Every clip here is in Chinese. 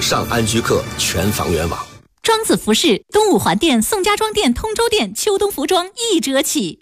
上安居客全房源网。 庄子服饰东五环店、宋家庄店、通州店秋冬服装1折起。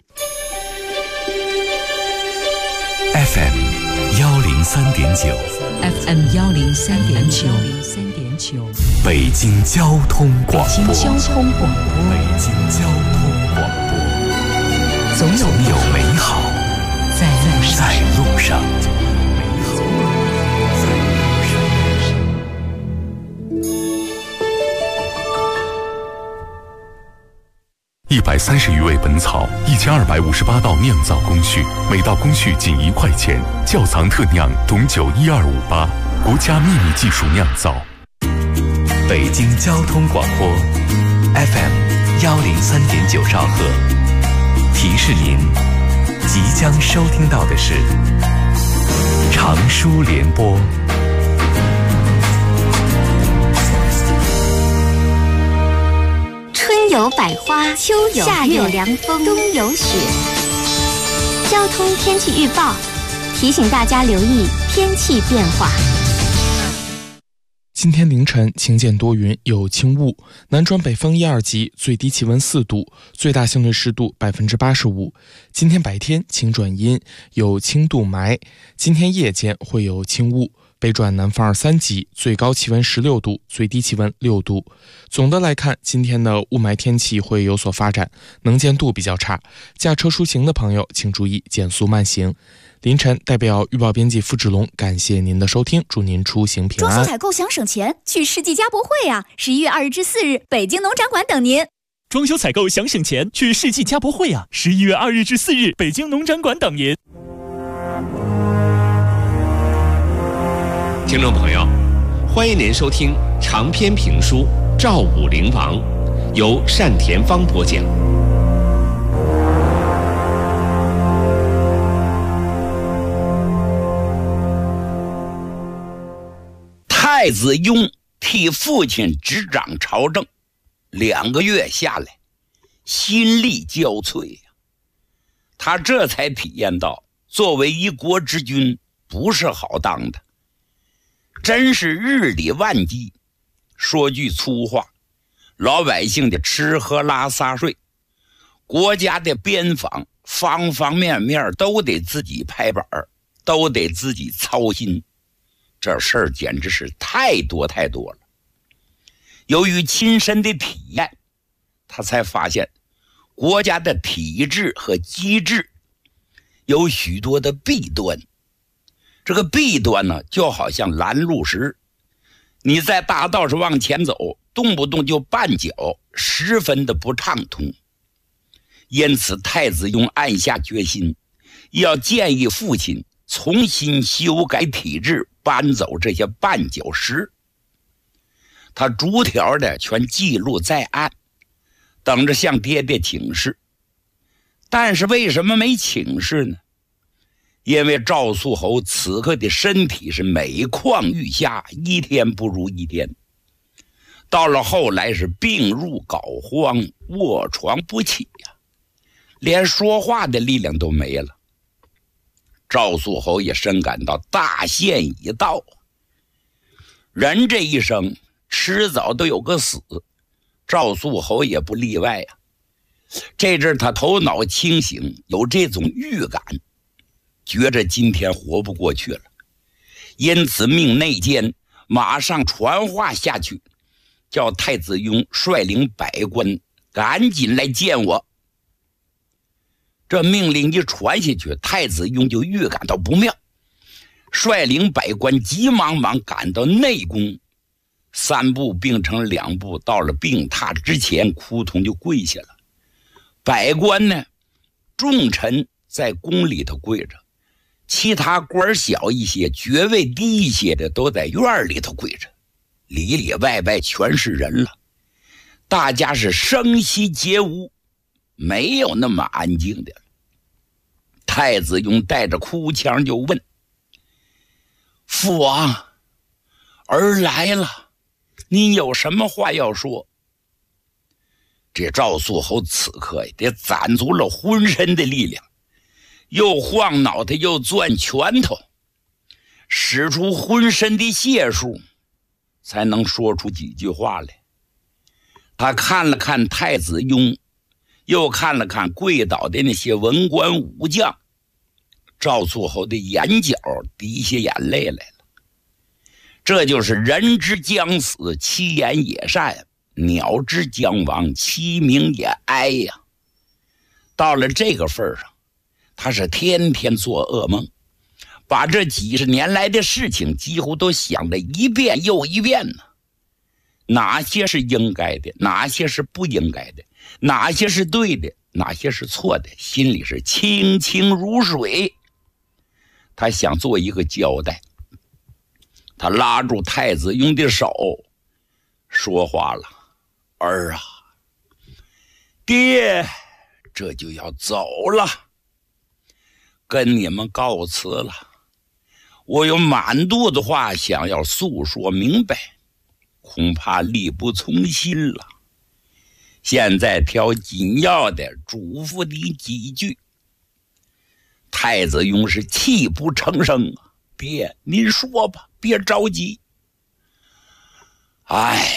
FM 103.9 FM 103.9 北京交通广播。 北京交通广播。 北京交通广播。总有美好在路上。130余味本草，1258道酿造工序，每道工序仅1块钱。窖藏特酿董酒1258，国家秘密技术酿造。北京交通广播 FM 103.9兆赫，提示您即将收听到的是长舒联播。 春有百花，秋有夏有凉风，冬有雪。交通天气预报提醒大家留意天气变化。 今天凌晨晴间多云，有轻雾，南转北风1、2级，最低气温4度，最大相对湿度85%。今天白天晴转阴，有轻度霾。今天夜间会有轻雾，北转南风2、3级，最高气温16度，最低气温6度。总的来看，今天的雾霾天气会有所发展，能见度比较差，驾车出行的朋友请注意减速慢行。凌晨代表预报编辑付志龙，感谢您的收听，祝您出行平安。 装修采购想省钱，去世纪家博会啊！11月2日至4日，北京农展馆等您。 装修采购想省钱，去世纪家博会啊！11月2日至4日，北京农展馆等您。 听众朋友，欢迎您收听长篇评书《赵武灵王》，由单田芳播讲。 太子雍替父亲执掌朝政，2个月下来，心力交瘁呀。他这才体验到，作为一国之君不是好当的，真是日理万机。说句粗话，老百姓的吃喝拉撒睡，国家的边防，方方面面都得自己拍板，都得自己操心。这事儿简直是太多了。由于亲身的体验，他才发现国家的体制和机制有许多的弊端。这个弊端呢，就好像拦路石，你在大道上往前走，动不动就绊脚，十分的不畅通。因此太子雍暗下决心，要建议父亲重新修改体制，搬走这些绊脚石。他逐条的全记录在案，等着向爹爹请示。但是为什么没请示呢？因为赵肃侯此刻的身体是每况愈下，一天不如一天。到了后来是病入膏肓，卧床不起呀，连说话的力量都没了。赵肃侯也深感到大限已到，人这一生迟早都有个死，赵肃侯也不例外呀。这阵他头脑清醒，有这种预感，觉着今天活不过去了，因此命内监马上传话下去，叫太子雍率领百官赶紧来见我。这命令一传下去，太子雍就预感到不妙，率领百官急忙赶到内宫，3步并成2步，到了病榻之前，扑通就跪下了。百官呢，重臣在宫里头跪着，其他官小一些、爵位低一些的都在院里头跪着，里里外外全是人了，大家是声息皆无，没有那么安静的。太子雍带着哭腔就问：父王，儿来了，您有什么话要说？这赵肃侯此刻得攒足了浑身的力量，又晃脑袋又攥拳头，使出浑身的解数， 才能说出几句话来。他看了看太子雍，又看了看跪倒的那些文官武将，赵肃侯的眼角滴下眼泪来了。这就是人之将死，其言也善；鸟之将亡，其鸣也哀呀。到了这个份上，他是天天做噩梦，把这几十年来的事情几乎都想得一遍又一遍呢。哪些是应该的，哪些是不应该的，哪些是对的，哪些是错的，心里是清清如水。他想做一个交代，他拉住太子雍的手，说话了：“儿啊，爹这就要走了，跟你们告辞了。我有满肚子话想要诉说明白，恐怕力不从心了。现在挑紧要的嘱咐你几句。”太子雍是泣不成声：“爹，您说吧，别着急。哎，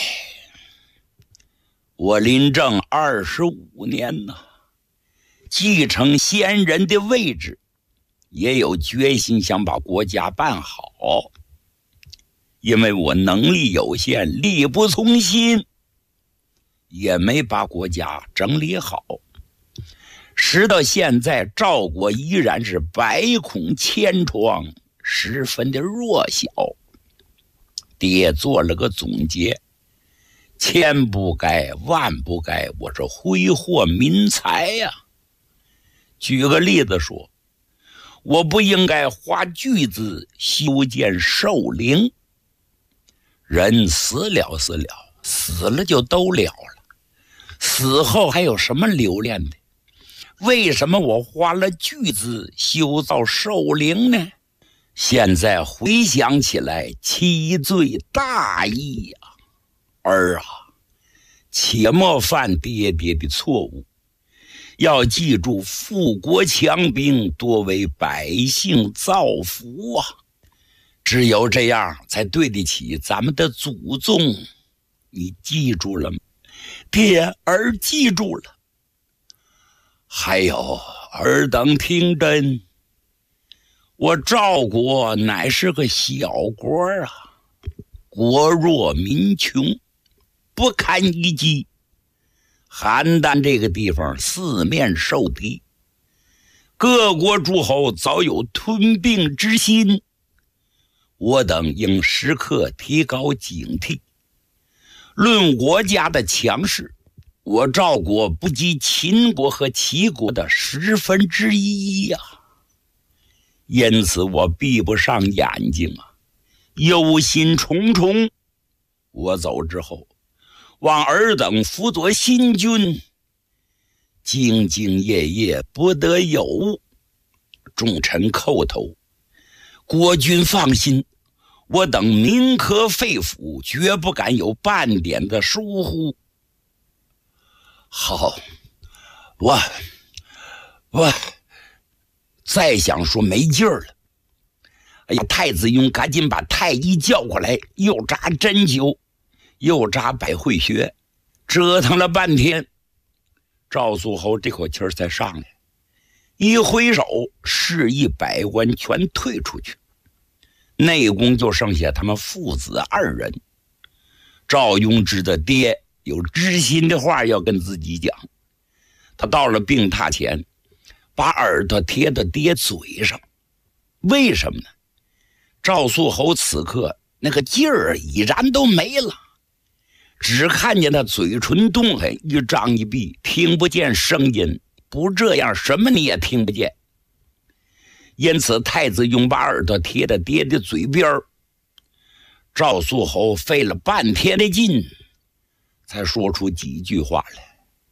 我临政25年呢，继承先人的位置，也有决心想把国家办好。因为我能力有限，力不从心，也没把国家整理好。时到现在，赵国依然是百孔千疮，十分的弱小。爹做了个总结，千不该万不该，我是挥霍民财呀。举个例子说，我不应该花巨资修建寿陵。人死了就都了了，死后还有什么留恋的？为什么我花了巨资修造寿陵呢？现在回想起来，其罪大义呀！儿啊，切莫犯爹爹的错误，要记住富国强兵，多为百姓造福啊！只有这样才对得起咱们的祖宗。你记住了吗？爹，儿记住了。还有，尔等听真，我赵国乃是个小国啊，国弱民穷，不堪一击。邯郸这个地方四面受敌，各国诸侯早有吞并之心，我等应时刻提高警惕。论国家的强势，我赵国不及秦国和齐国的1/10呀。因此我闭不上眼睛啊，忧心忡忡。我走之后，望尔等辅佐新君，兢兢业业，不得有误。众臣叩头，国君放心，我等民可肺腑，绝不敢有半点的疏忽。好，我再想说没劲儿了。哎呀，太子雍赶紧把太医叫过来，又扎针灸，又扎百会穴，折腾了半天，赵肃侯这口气儿才上来，一挥手示意百官全退出去。内宫就剩下他们父子2人。赵雍知道爹有知心的话要跟自己讲，他到了病榻前，把耳朵贴到爹嘴上。为什么呢？赵肃侯此刻那个劲儿已然都没了，只看见他嘴唇动弹，一张一闭，听不见声音，不这样什么你也听不见。因此太子雍把耳朵贴到爹的嘴边，赵肃侯费了半天的劲才说出几句话来。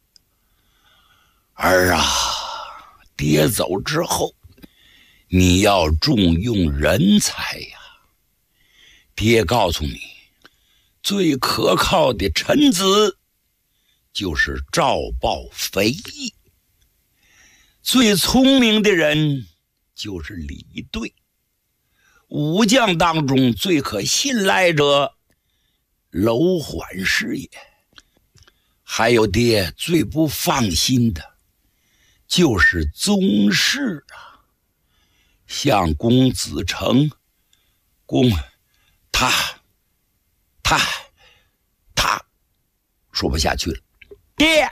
儿啊，爹走之后你要重用人才呀。爹告诉你，最可靠的臣子就是赵豹肥义，最聪明的人就是李队，武将当中最可信赖者楼缓事也。还有爹最不放心的就是宗室啊，像公子成，他说不下去了。爹，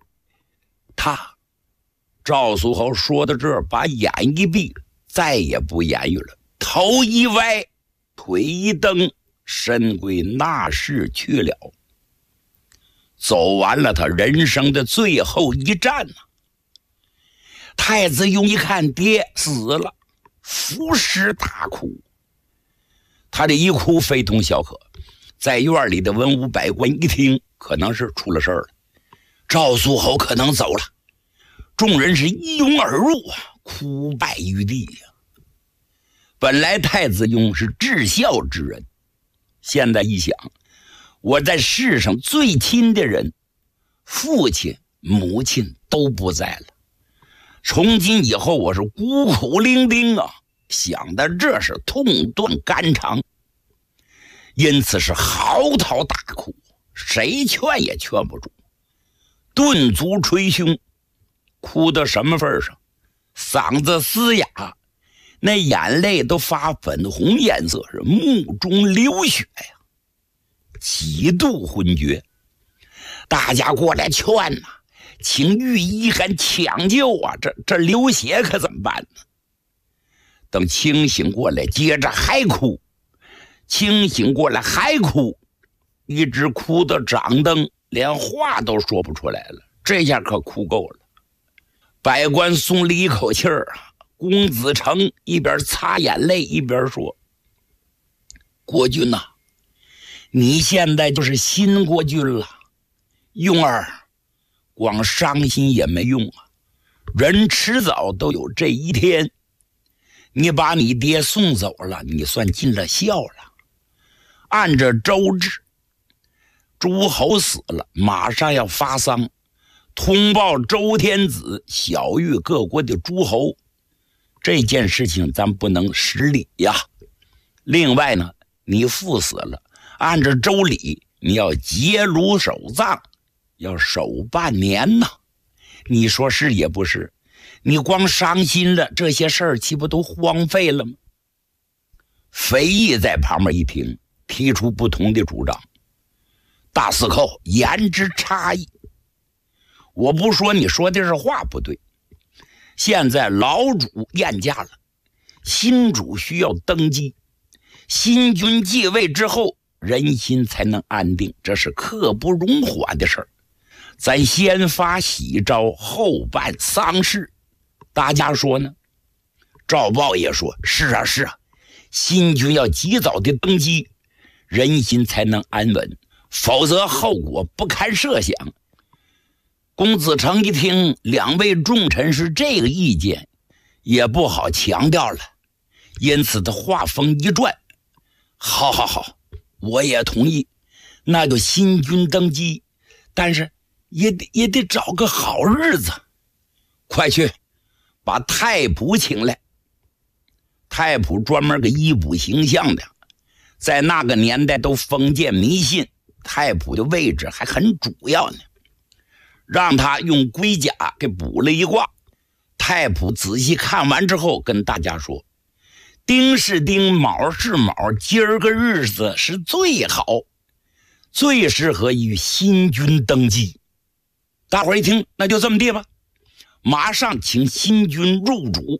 赵苏侯说到这儿，把眼一闭，再也不言语了，头一歪，腿一蹬，身归那世去了。走完了他人生的最后一战呢。太子雍一看爹死了，伏尸大哭。他这一哭非同小可，在院里的文武百官一听，可能是出了事儿了，赵苏侯可能走了。众人是一拥而入啊，哭拜于地呀。本来太子雍是至孝之人，现在一想，我在世上最亲的人，父亲母亲都不在了，从今以后我是孤苦伶仃啊，想到这是痛断肝肠，因此是嚎啕大哭，谁劝也劝不住，顿足捶胸，哭到什么份上，嗓子嘶哑，那眼泪都发粉红颜色，是目中流血呀，几度昏厥。大家过来劝呐，请御医还抢救啊，这流血可怎么办呢？等清醒过来，接着还哭，清醒过来还哭，一直哭到掌灯，连话都说不出来了。这下可哭够了。百官松了一口气儿啊。公子成一边擦眼泪一边说：“国君呐，你现在就是新国君了。雍儿，光伤心也没用啊，人迟早都有这一天。你把你爹送走了，你算尽了孝了。按着周制，诸侯死了，马上要发丧，通报周天子，晓谕各国的诸侯。这件事情咱不能失礼呀。另外呢，你父死了，按照周礼，你要结庐守葬，要守半年呢。你说是也不是？你光伤心了，这些事儿岂不都荒废了吗？”肥义在旁边一听，提出不同的主张。大司寇言之差异，我不说你说的是话不对。现在老主晏驾了，新主需要登基，新君继位之后，人心才能安定，这是刻不容缓的事儿。咱先发喜诏，后办丧事。大家说呢？赵豹也说：“是啊，是啊，新君要及早的登基，人心才能安稳，否则后果不堪设想。”公子成一听两位重臣是这个意见，也不好强调了，因此他话锋一转：“好，我也同意，那就新君登基，但是也得找个好日子。快去把太仆请来。”太仆专门给医卜形象的，在那个年代都封建迷信，太仆的位置还很主要呢。让他用龟甲给卜了一卦，太仆仔细看完之后跟大家说：“丁是丁，卯是卯，今儿个日子是最好，最适合于新君登基。”大伙儿一听，那就这么地吧，马上请新君入主。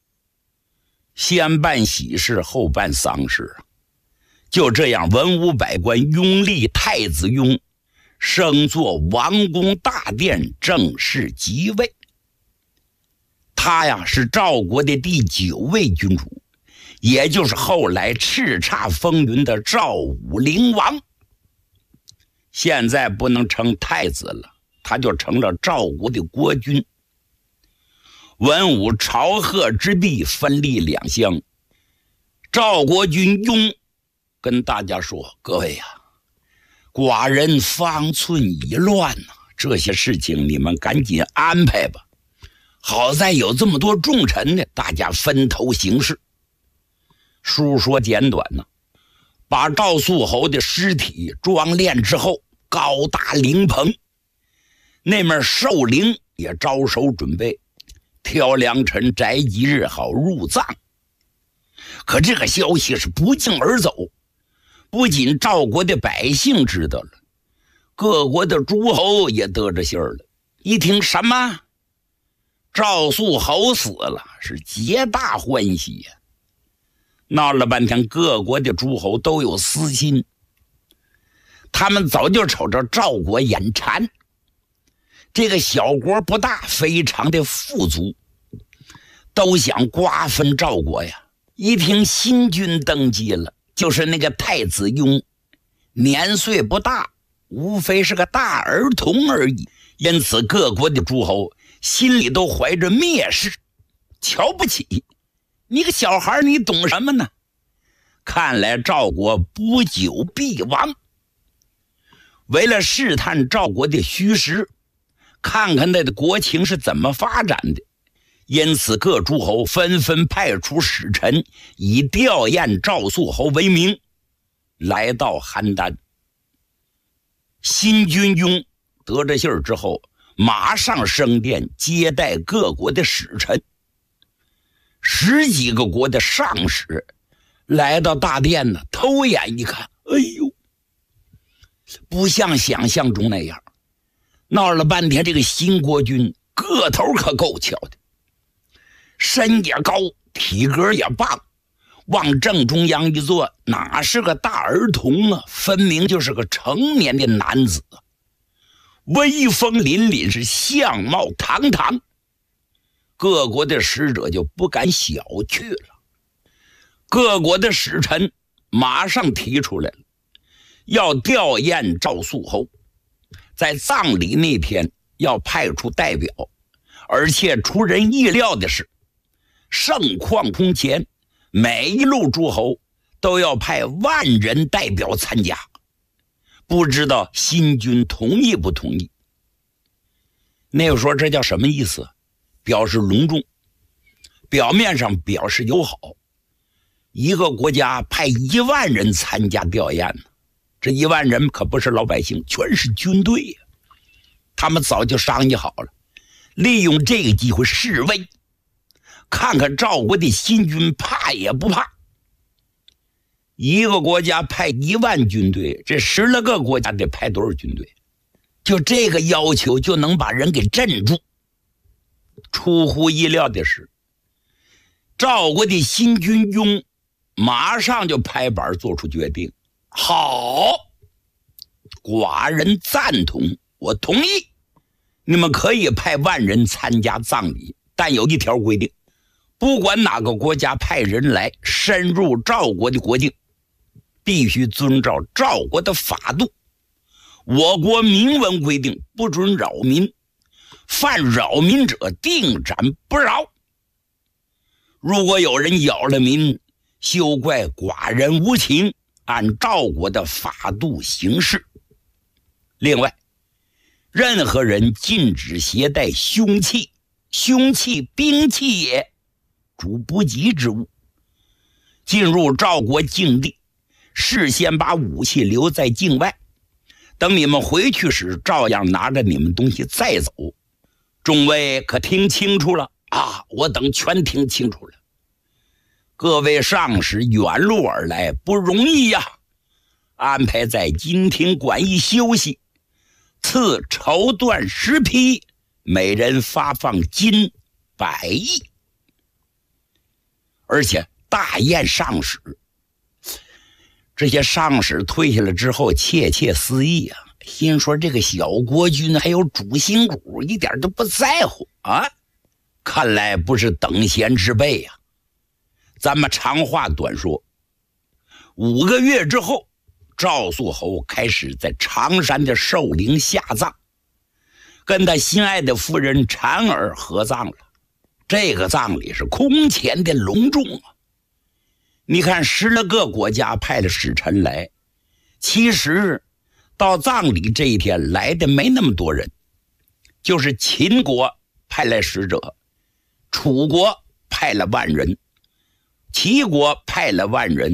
先办喜事，后办丧事。就这样，文武百官拥立太子雍升做王宫大殿，正式即位。他呀是赵国的第9位君主，也就是后来叱咤风云的赵武灵王。现在不能称太子了，他就成了赵国的国君。文武朝贺之毕，分立两乡。赵国君雍跟大家说：“各位呀，寡人方寸已乱呐，这些事情你们赶紧安排吧。好在有这么多重臣呢，大家分头行事。”书说简短呢， 把赵肃侯的尸体装殓之后，高大灵棚，那面寿陵也着手准备，挑良辰择吉日好入葬。可这个消息是不胫而走，不仅赵国的百姓知道了，各国的诸侯也得着信儿了。一听什么赵肃侯死了，是皆大欢喜呀。闹了半天，各国的诸侯都有私心，他们早就瞅着赵国眼馋。这个小国不大，非常的富足，都想瓜分赵国呀。一听新君登基了，就是那个太子雍，年岁不大，无非是个大儿童而已。因此各国的诸侯心里都怀着蔑视，瞧不起你个小孩，你懂什么呢？看来赵国不久必亡。为了试探赵国的虚实，看看那的国情是怎么发展的，因此各诸侯纷纷派出使臣，以吊唁赵肃侯为名，来到邯郸。新君雍得着信儿之后，马上升殿接待各国的使臣。10几个国的上使来到大殿呢，偷眼一看，哎呦，不像想象中那样。闹了半天，这个新国君个头可够瞧的，身也高，体格也棒，往正中央一坐，哪是个大儿童啊，分明就是个成年的男子，威风凛凛，是相貌堂堂。各国的使者就不敢小觑了，各国的使臣马上提出来了，要吊唁赵肃侯，在葬礼那天要派出代表，而且出人意料的是，盛况空前，每一路诸侯都要派10000人代表参加。不知道新君同意不同意？那个说这叫什么意思？表示隆重，表面上表示友好。一个国家派10000人参加吊唁呢，这10000人可不是老百姓，全是军队呀。他们早就商议好了，利用这个机会示威，看看赵国的新君怕也不怕。一个国家派10000军队，这10来个国家得派多少军队？就这个要求就能把人给镇住。出乎意料的是，赵国的新君雍马上就拍板做出决定，好，寡人赞同，我同意，你们可以派10000人参加葬礼，但有一条规定，不管哪个国家派人来深入赵国的国境，必须遵照赵国的法度。我国明文规定，不准扰民，犯扰民者定斩不饶。如果有人扰了民，休怪寡人无情，按赵国的法度行事。另外，任何人禁止携带凶器，凶器兵器也，主不吉之物。进入赵国境地，事先把武器留在境外，等你们回去时，照样拿着你们东西再走。众位可听清楚了啊？我等全听清楚了。各位上使远路而来，不容易呀，安排在金庭馆驿休息，赐绸缎10匹，每人发放金100亿，而且大宴上使。这些上使退下来之后窃窃私议啊，心说这个小国君还有主心骨，一点都不在乎啊，看来不是等闲之辈呀。咱们长话短说，5个月之后，赵肃侯开始在常山的寿陵下葬，跟他心爱的夫人婵儿合葬了。这个葬礼是空前的隆重啊！你看10来个国家派了使臣来，其实到葬礼这一天来的没那么多人，就是秦国派来使者，楚国派了10000人，齐国派了10000人，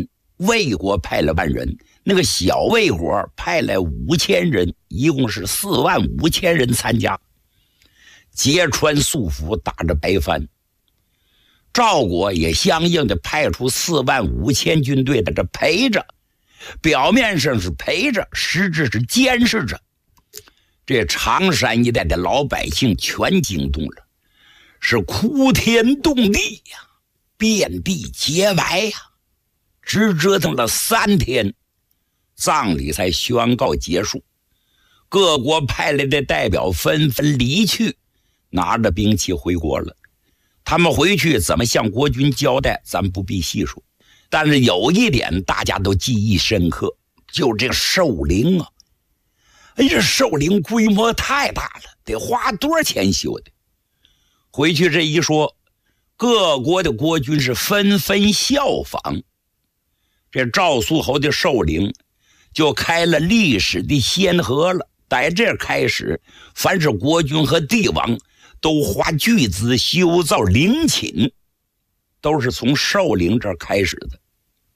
魏国派了1万人，那个小魏国派来5000人，一共是45000人参加，揭穿素服，打着白帆。赵国也相应的派出45000军队在这陪着，表面上是陪着，实质是监视着。这常山一带的老百姓全惊动了，是哭天动地呀，遍地皆白呀，直折腾了3天，葬礼才宣告结束。各国派来的代表纷纷离去，拿着兵器回国了。他们回去怎么向国君交代，咱不必细说。但是有一点大家都记忆深刻，就这寿陵啊，这寿陵规模太大了，得花多少钱修的？回去这一说，各国的国君是纷纷效仿。这赵肃侯的寿陵就开了历史的先河了。在这开始，凡是国君和帝王都花巨资修造陵寝，都是从寿陵这儿开始的。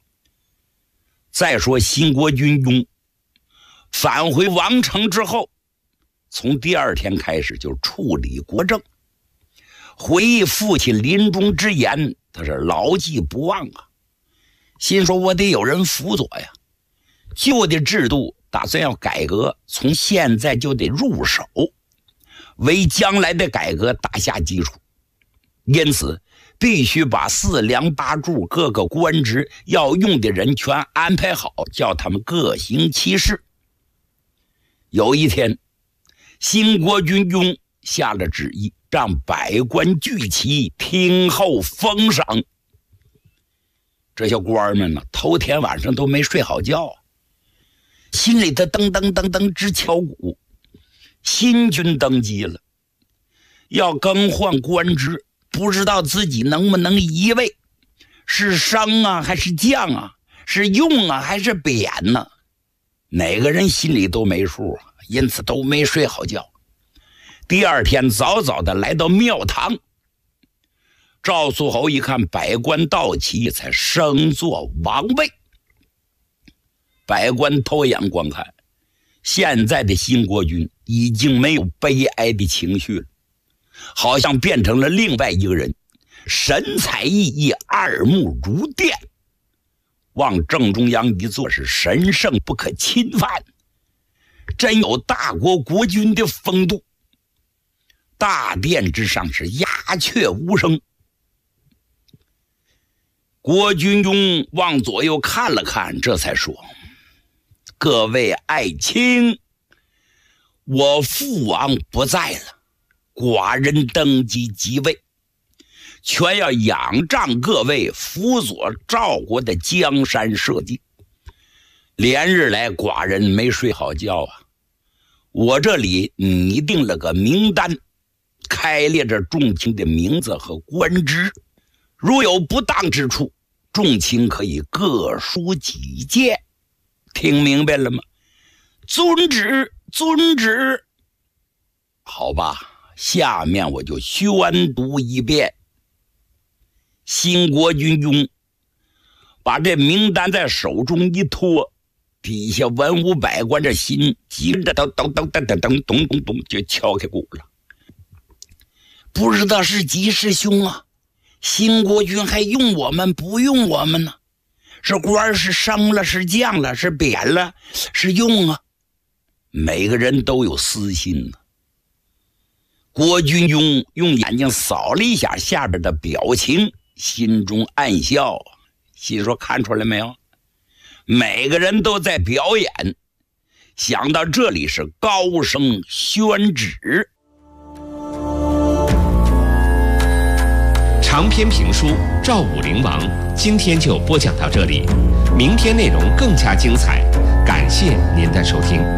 再说新国君雍返回王城之后，从第2天开始就处理国政，回忆父亲临终之言，他是牢记不忘啊。心说我得有人辅佐呀，旧的制度打算要改革，从现在就得入手，为将来的改革打下基础。因此必须把4梁8柱各个官职要用的人全安排好，叫他们各行其事。有一天，新国君雍下了旨意，让百官聚齐听候封赏。这些官们呢，头天晚上都没睡好觉，心里头噔噔噔噔直敲鼓。新君登基了，要更换官职，不知道自己能不能移位，是升啊还是降啊，是用啊还是贬呢？哪个人心里都没数啊，因此都没睡好觉。第2天早早的来到庙堂，赵肃侯一看百官到齐，才升坐王位。百官偷眼观看，现在的新国君已经没有悲哀的情绪了，好像变成了另外一个人，神采奕奕，二目如电，往正中央一坐，是神圣不可侵犯，真有大国国君的风度。大殿之上是鸦雀无声。国君雍往左右看了看，这才说：各位爱卿，我父王不在了，寡人登基即位，全要仰仗各位辅佐赵国的江山社稷。连日来寡人没睡好觉啊，我这里拟定了个名单，开列着众卿的名字和官职，如有不当之处，众卿可以各抒己见。听明白了吗？遵旨，遵旨。好吧，下面我就宣读一遍。新国君雍把这名单在手中一托，底下文武百官这心急着咚咚咚咚咚咚咚咚咚就敲开鼓了。不知道是吉是凶啊，新国君还用我们不用我们呢？是官是升了，是降了，是贬了，是用啊？每个人都有私心呢。国君雍用眼睛扫了一下下边的表情，心中暗笑，心说看出来没有？每个人都在表演。想到这里，是高声宣旨。 长篇评书《赵武灵王》今天就播讲到这里，明天内容更加精彩，感谢您的收听。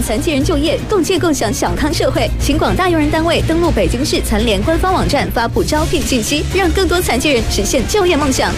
残疾人就业，共建共享小康社会。请广大用人单位登录北京市残联官方网站发布招聘信息，让更多残疾人实现就业梦想。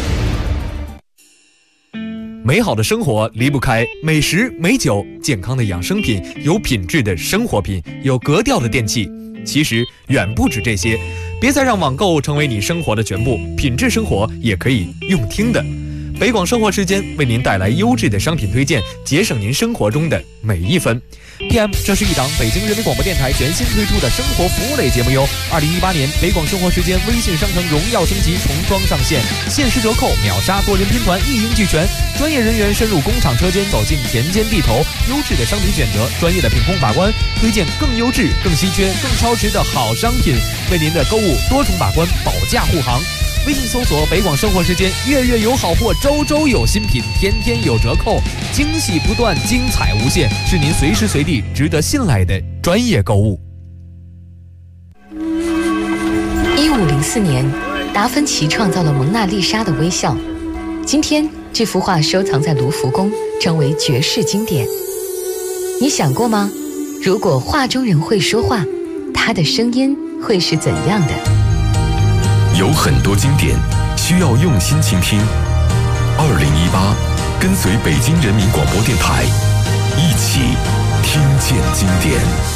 美好的生活离不开美食、美酒、健康的养生品、有品质的生活品、有格调的电器。其实远不止这些，别再让网购成为你生活的全部，品质生活也可以用听的。北广生活时间为您带来优质的商品推荐，节省您生活中的每一分。PM， 这是一档北京人民广播电台全新推出的生活服务类节目哟。2018年北广生活时间微信商城荣耀升级，重装上线，限时折扣，秒杀多人拼团，一应俱全。专业人员深入工厂车间，走进田间地头，优质的商品选择，专业的品控把关，推荐更优质、更稀缺、更超值的好商品，为您的购物多重把关，保驾护航。微信搜索北广生活时间，月月有好货，周周有新品，天天有折扣，惊喜不断，精彩无限，是您随时随地值得信赖的专业购物。 1504年，达芬奇创造了蒙娜丽莎的微笑。今天，这幅画收藏在卢浮宫，成为绝世经典。你想过吗？如果画中人会说话，他的声音会是怎样的？ 有很多经典需要用心倾听。2018，跟随北京人民广播电台，一起听见经典。